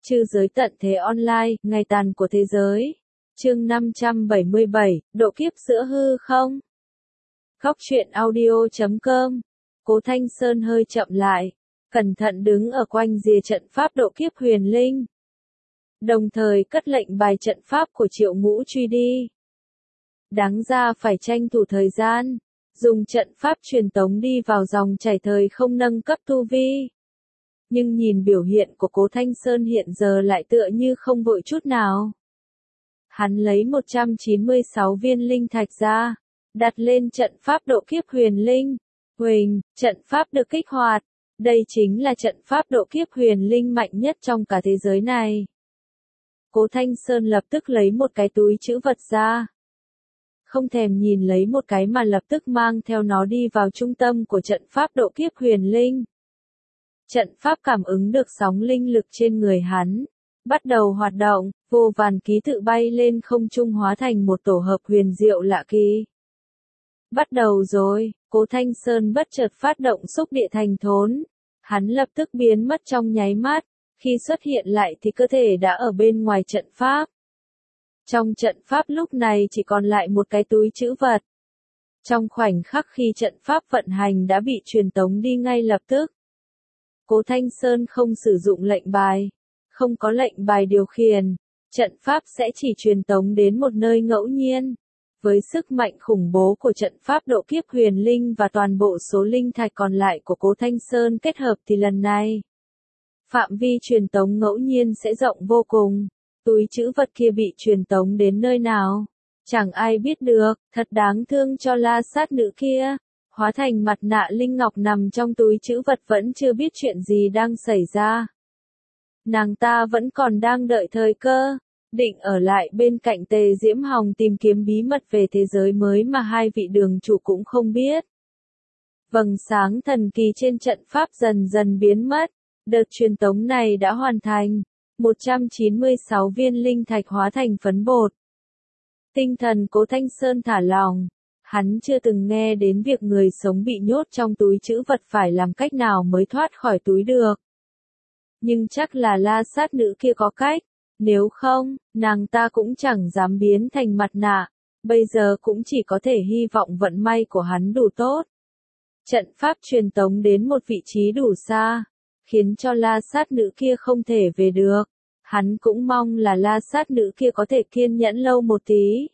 Trư giới tận thế online, ngày tàn của thế giới. Chương 577, độ kiếp giữa hư không? Góc truyện audio.com. Cố Thanh Sơn hơi chậm lại, cẩn thận đứng ở quanh rìa trận pháp độ kiếp huyền linh. Đồng thời cất lệnh bài trận pháp của Triệu Ngũ truy đi. Đáng ra phải tranh thủ thời gian, dùng trận pháp truyền tống đi vào dòng chảy thời không nâng cấp tu vi. Nhưng nhìn biểu hiện của Cố Thanh Sơn hiện giờ lại tựa như không vội chút nào. Hắn lấy 196 viên linh thạch ra, đặt lên trận pháp độ kiếp huyền linh. Huỳnh, trận pháp được kích hoạt. Đây chính là trận pháp độ kiếp huyền linh mạnh nhất trong cả thế giới này. Cố Thanh Sơn lập tức lấy một cái túi trữ vật ra. Không thèm nhìn lấy một cái mà lập tức mang theo nó đi vào trung tâm của trận pháp độ kiếp huyền linh. Trận pháp cảm ứng được sóng linh lực trên người hắn, bắt đầu hoạt động, vô vàn ký tự bay lên không trung hóa thành một tổ hợp huyền diệu lạ kỳ. Bắt đầu rồi, Cố Thanh Sơn bất chợt phát động xúc địa thành thốn. Hắn lập tức biến mất trong nháy mắt, khi xuất hiện lại thì cơ thể đã ở bên ngoài trận pháp. Trong trận pháp lúc này chỉ còn lại một cái túi trữ vật. Trong khoảnh khắc khi trận pháp vận hành đã bị truyền tống đi ngay lập tức. Cố Thanh Sơn không sử dụng lệnh bài, không có lệnh bài điều khiển, trận pháp sẽ chỉ truyền tống đến một nơi ngẫu nhiên. Với sức mạnh khủng bố của trận pháp độ kiếp huyền linh và toàn bộ số linh thạch còn lại của Cố Thanh Sơn kết hợp thì lần này, phạm vi truyền tống ngẫu nhiên sẽ rộng vô cùng. Túi trữ vật kia bị truyền tống đến nơi nào? Chẳng ai biết được, thật đáng thương cho La Sát nữ kia. Hóa thành mặt nạ linh ngọc nằm trong túi trữ vật vẫn chưa biết chuyện gì đang xảy ra. Nàng ta vẫn còn đang đợi thời cơ, định ở lại bên cạnh Tề Diễm Hồng tìm kiếm bí mật về thế giới mới mà hai vị đường chủ cũng không biết. Vầng sáng thần kỳ trên trận pháp dần dần biến mất, đợt truyền tống này đã hoàn thành, 196 viên linh thạch hóa thành phấn bột. Tinh thần Cố Thanh Sơn thả lỏng. Hắn chưa từng nghe đến việc người sống bị nhốt trong túi trữ vật phải làm cách nào mới thoát khỏi túi được. Nhưng chắc là La Sát nữ kia có cách, nếu không, nàng ta cũng chẳng dám biến thành mặt nạ, bây giờ cũng chỉ có thể hy vọng vận may của hắn đủ tốt. Trận pháp truyền tống đến một vị trí đủ xa, khiến cho La Sát nữ kia không thể về được. Hắn cũng mong là La Sát nữ kia có thể kiên nhẫn lâu một tí.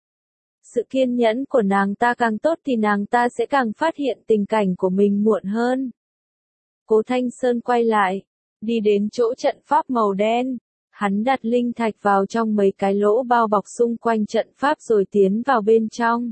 Sự kiên nhẫn của nàng ta càng tốt thì nàng ta sẽ càng phát hiện tình cảnh của mình muộn hơn. Cố Thanh Sơn quay lại, đi đến chỗ trận pháp màu đen. Hắn đặt linh thạch vào trong mấy cái lỗ bao bọc xung quanh trận pháp rồi tiến vào bên trong.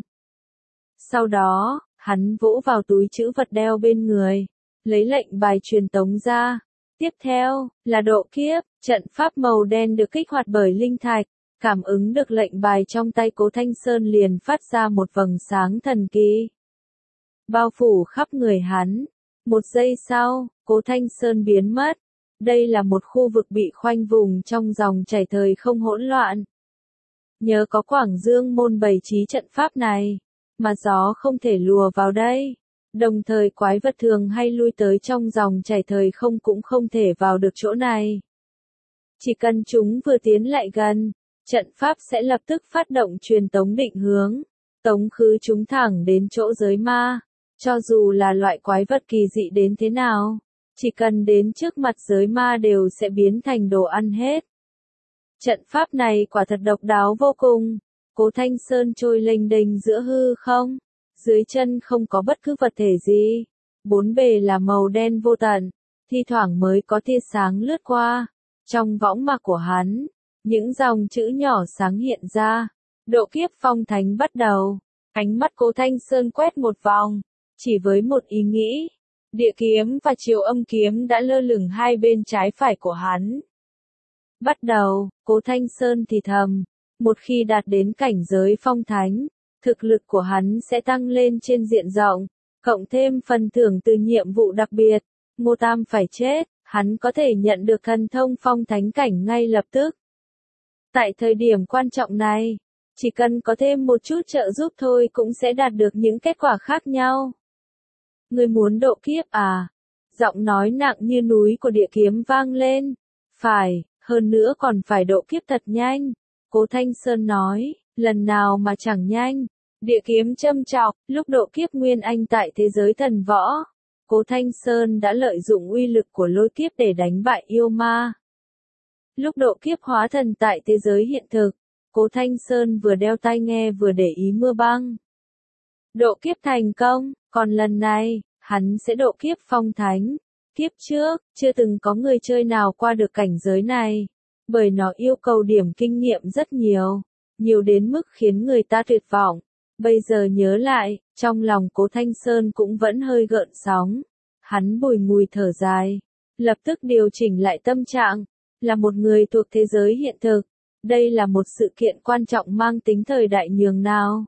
Sau đó, hắn vỗ vào túi trữ vật đeo bên người, lấy lệnh bài truyền tống ra. Tiếp theo, là độ kiếp, trận pháp màu đen được kích hoạt bởi linh thạch. Cảm ứng được lệnh bài trong tay Cố Thanh Sơn liền phát ra một vầng sáng thần kỳ. Bao phủ khắp người hắn. Một giây sau, Cố Thanh Sơn biến mất. Đây là một khu vực bị khoanh vùng trong dòng chảy thời không hỗn loạn. Nhờ có Quảng Dương môn bày trí trận pháp này, mà gió không thể lùa vào đây. Đồng thời quái vật thường hay lui tới trong dòng chảy thời không cũng không thể vào được chỗ này. Chỉ cần chúng vừa tiến lại gần, trận pháp sẽ lập tức phát động truyền tống định hướng, tống khứ chúng thẳng đến chỗ giới ma. Cho dù là loại quái vật kỳ dị đến thế nào, chỉ cần đến trước mặt giới ma đều sẽ biến thành đồ ăn hết. Trận pháp này quả thật độc đáo vô cùng. Cố Thanh Sơn trôi lênh đênh giữa hư không, dưới chân không có bất cứ vật thể gì, bốn bề là màu đen vô tận, thi thoảng mới có tia sáng lướt qua. Trong võng mạc của hắn, những dòng chữ nhỏ sáng hiện ra. Độ kiếp phong thánh bắt đầu. Ánh mắt Cố Thanh Sơn quét một vòng, chỉ với một ý nghĩ. Địa kiếm và Chiều Âm kiếm đã lơ lửng hai bên trái phải của hắn. Bắt đầu, Cố Thanh Sơn thì thầm, một khi đạt đến cảnh giới phong thánh, thực lực của hắn sẽ tăng lên trên diện rộng, cộng thêm phần thưởng từ nhiệm vụ đặc biệt. Ngô Tam phải chết, hắn có thể nhận được thần thông phong thánh cảnh ngay lập tức. Tại thời điểm quan trọng này, chỉ cần có thêm một chút trợ giúp thôi cũng sẽ đạt được những kết quả khác nhau. Ngươi muốn độ kiếp à? Giọng nói nặng như núi của địa kiếm vang lên. Phải, Hơn nữa còn phải độ kiếp thật nhanh. Cố Thanh Sơn nói, lần nào mà chẳng nhanh. Địa kiếm châm chọc, lúc độ kiếp Nguyên Anh tại thế giới thần võ. Cố Thanh Sơn đã lợi dụng uy lực của lôi kiếp để đánh bại yêu ma. Lúc độ kiếp hóa thần tại thế giới hiện thực, Cố Thanh Sơn vừa đeo tai nghe vừa để ý mưa băng. Độ kiếp thành công, còn lần này, hắn sẽ độ kiếp phong thánh. Kiếp trước, chưa từng có người chơi nào qua được cảnh giới này, bởi nó yêu cầu điểm kinh nghiệm rất nhiều, nhiều đến mức khiến người ta tuyệt vọng. Bây giờ nhớ lại, trong lòng Cố Thanh Sơn cũng vẫn hơi gợn sóng. Hắn bùi ngùi thở dài, lập tức điều chỉnh lại tâm trạng, là một người thuộc thế giới hiện thực. Đây là một sự kiện quan trọng mang tính thời đại nhường nào.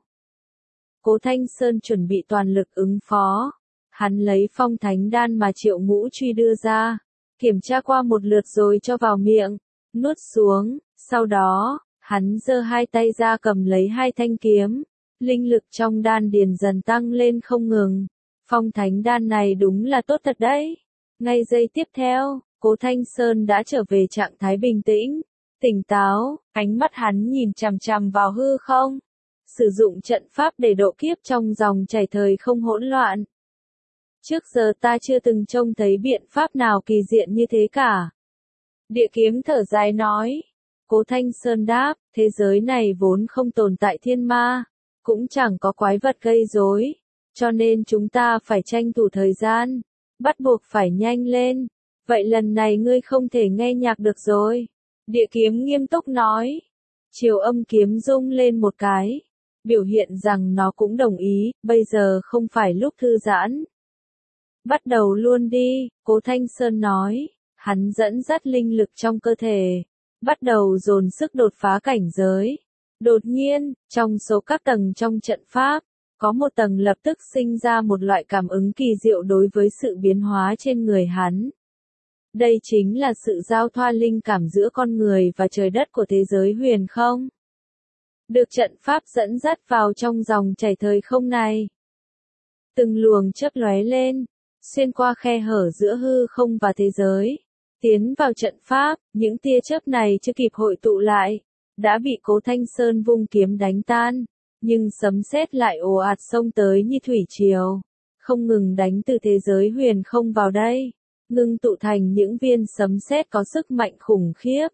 Cố Thanh Sơn chuẩn bị toàn lực ứng phó. Hắn lấy phong thánh đan mà Triệu Ngũ Truy đưa ra, kiểm tra qua một lượt rồi cho vào miệng, nuốt xuống, sau đó, hắn giơ hai tay ra cầm lấy hai thanh kiếm, linh lực trong đan điền dần tăng lên không ngừng. Phong thánh đan này đúng là tốt thật đấy. Ngay giây tiếp theo, Cố Thanh Sơn đã trở về trạng thái bình tĩnh, tỉnh táo, ánh mắt hắn nhìn chằm chằm vào hư không, sử dụng trận pháp để độ kiếp trong dòng chảy thời không hỗn loạn. Trước giờ ta chưa từng trông thấy biện pháp nào kỳ diệu như thế cả. Địa kiếm thở dài nói. Cố Thanh Sơn đáp, thế giới này vốn không tồn tại thiên ma, cũng chẳng có quái vật gây rối, cho nên chúng ta phải tranh thủ thời gian, bắt buộc phải nhanh lên. Vậy lần này ngươi không thể nghe nhạc được rồi. Địa kiếm nghiêm túc nói. Chiều Âm kiếm rung lên một cái, biểu hiện rằng nó cũng đồng ý, bây giờ không phải lúc thư giãn. Bắt đầu luôn đi, Cố Thanh Sơn nói, hắn dẫn dắt linh lực trong cơ thể, bắt đầu dồn sức đột phá cảnh giới. Đột nhiên, trong số các tầng trong trận pháp, có một tầng lập tức sinh ra một loại cảm ứng kỳ diệu đối với sự biến hóa trên người hắn. Đây chính là sự giao thoa linh cảm giữa con người và trời đất của thế giới huyền không. Được trận pháp dẫn dắt vào trong dòng chảy thời không này. Từng luồng chớp lóe lên, xuyên qua khe hở giữa hư không và thế giới, tiến vào trận pháp, những tia chớp này chưa kịp hội tụ lại, đã bị Cố Thanh Sơn vung kiếm đánh tan, nhưng sấm sét lại ồ ạt xông tới như thủy triều, không ngừng đánh từ thế giới huyền không vào đây, ngưng tụ thành những viên sấm sét có sức mạnh khủng khiếp.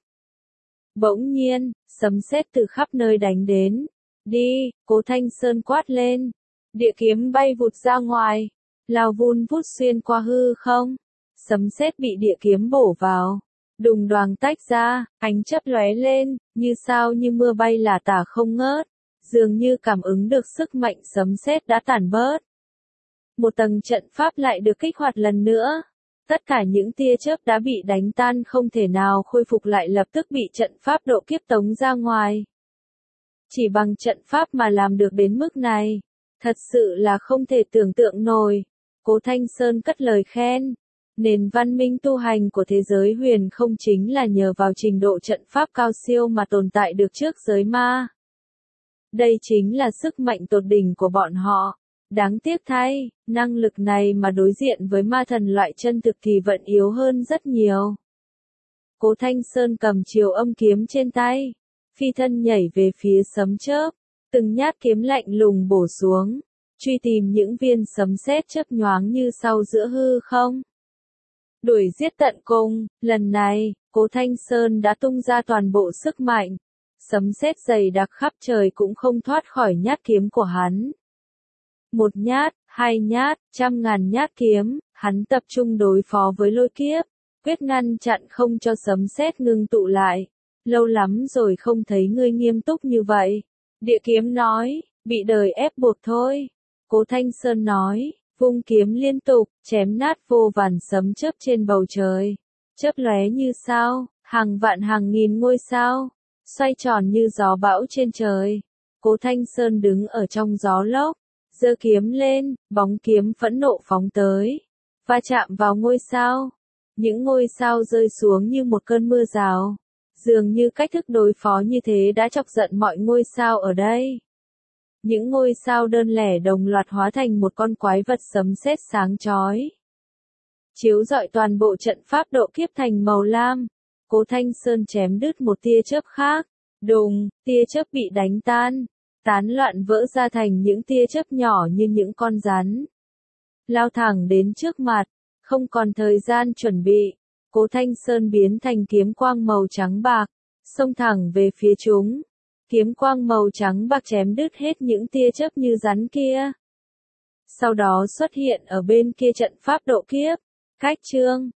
Bỗng nhiên, sấm sét từ khắp nơi đánh đến. Đi, Cố Thanh Sơn quát lên. Địa kiếm bay vụt ra ngoài, lao vun vút xuyên qua hư không. Sấm sét bị địa kiếm bổ vào, đùng đoàng tách ra, ánh chớp lóe lên, như sao như mưa bay lả tả không ngớt, dường như cảm ứng được sức mạnh sấm sét đã tản bớt. Một tầng trận pháp lại được kích hoạt lần nữa. Tất cả những tia chớp đã bị đánh tan không thể nào khôi phục lại, lập tức bị trận pháp độ kiếp tống ra ngoài. Chỉ bằng trận pháp mà làm được đến mức này, thật sự là không thể tưởng tượng nổi. Cố Thanh Sơn cất lời khen. Nền văn minh tu hành của thế giới huyền không chính là nhờ vào trình độ trận pháp cao siêu mà tồn tại được trước giới ma. Đây chính là sức mạnh tột đỉnh của bọn họ. Đáng tiếc thay, năng lực này mà đối diện với ma thần loại chân thực thì vẫn yếu hơn rất nhiều. Cố Thanh Sơn cầm Chiều Âm kiếm trên tay, phi thân nhảy về phía sấm chớp, từng nhát kiếm lạnh lùng bổ xuống, truy tìm những viên sấm sét chớp nhoáng như sau giữa hư không. Đuổi giết tận cùng, lần này, Cố Thanh Sơn đã tung ra toàn bộ sức mạnh, sấm sét dày đặc khắp trời cũng không thoát khỏi nhát kiếm của hắn. Một nhát, hai nhát, trăm ngàn nhát kiếm, hắn tập trung đối phó với lôi kiếp, quyết ngăn chặn không cho sấm sét ngưng tụ lại. Lâu lắm rồi không thấy ngươi nghiêm túc như vậy. Địa kiếm nói, bị đời ép buộc thôi. Cố Thanh Sơn nói, vung kiếm liên tục, chém nát vô vàn sấm chớp trên bầu trời. Chớp lóe như sao, hàng vạn hàng nghìn ngôi sao, xoay tròn như gió bão trên trời. Cố Thanh Sơn đứng ở trong gió lốc, giơ kiếm lên, bóng kiếm phẫn nộ phóng tới, va chạm vào ngôi sao. Những ngôi sao rơi xuống như một cơn mưa rào. Dường như cách thức đối phó như thế đã chọc giận mọi ngôi sao ở đây. Những ngôi sao đơn lẻ đồng loạt hóa thành một con quái vật sấm sét sáng chói, chiếu rọi toàn bộ trận pháp độ kiếp thành màu lam. Cố Thanh Sơn chém đứt một tia chớp khác. Đùng, tia chớp bị đánh tan, tán loạn vỡ ra thành những tia chớp nhỏ như những con rắn. Lao thẳng đến trước mặt, không còn thời gian chuẩn bị. Cố Thanh Sơn biến thành kiếm quang màu trắng bạc, xông thẳng về phía chúng. Kiếm quang màu trắng bạc chém đứt hết những tia chớp như rắn kia. Sau đó xuất hiện ở bên kia trận pháp độ kiếp. Khách chương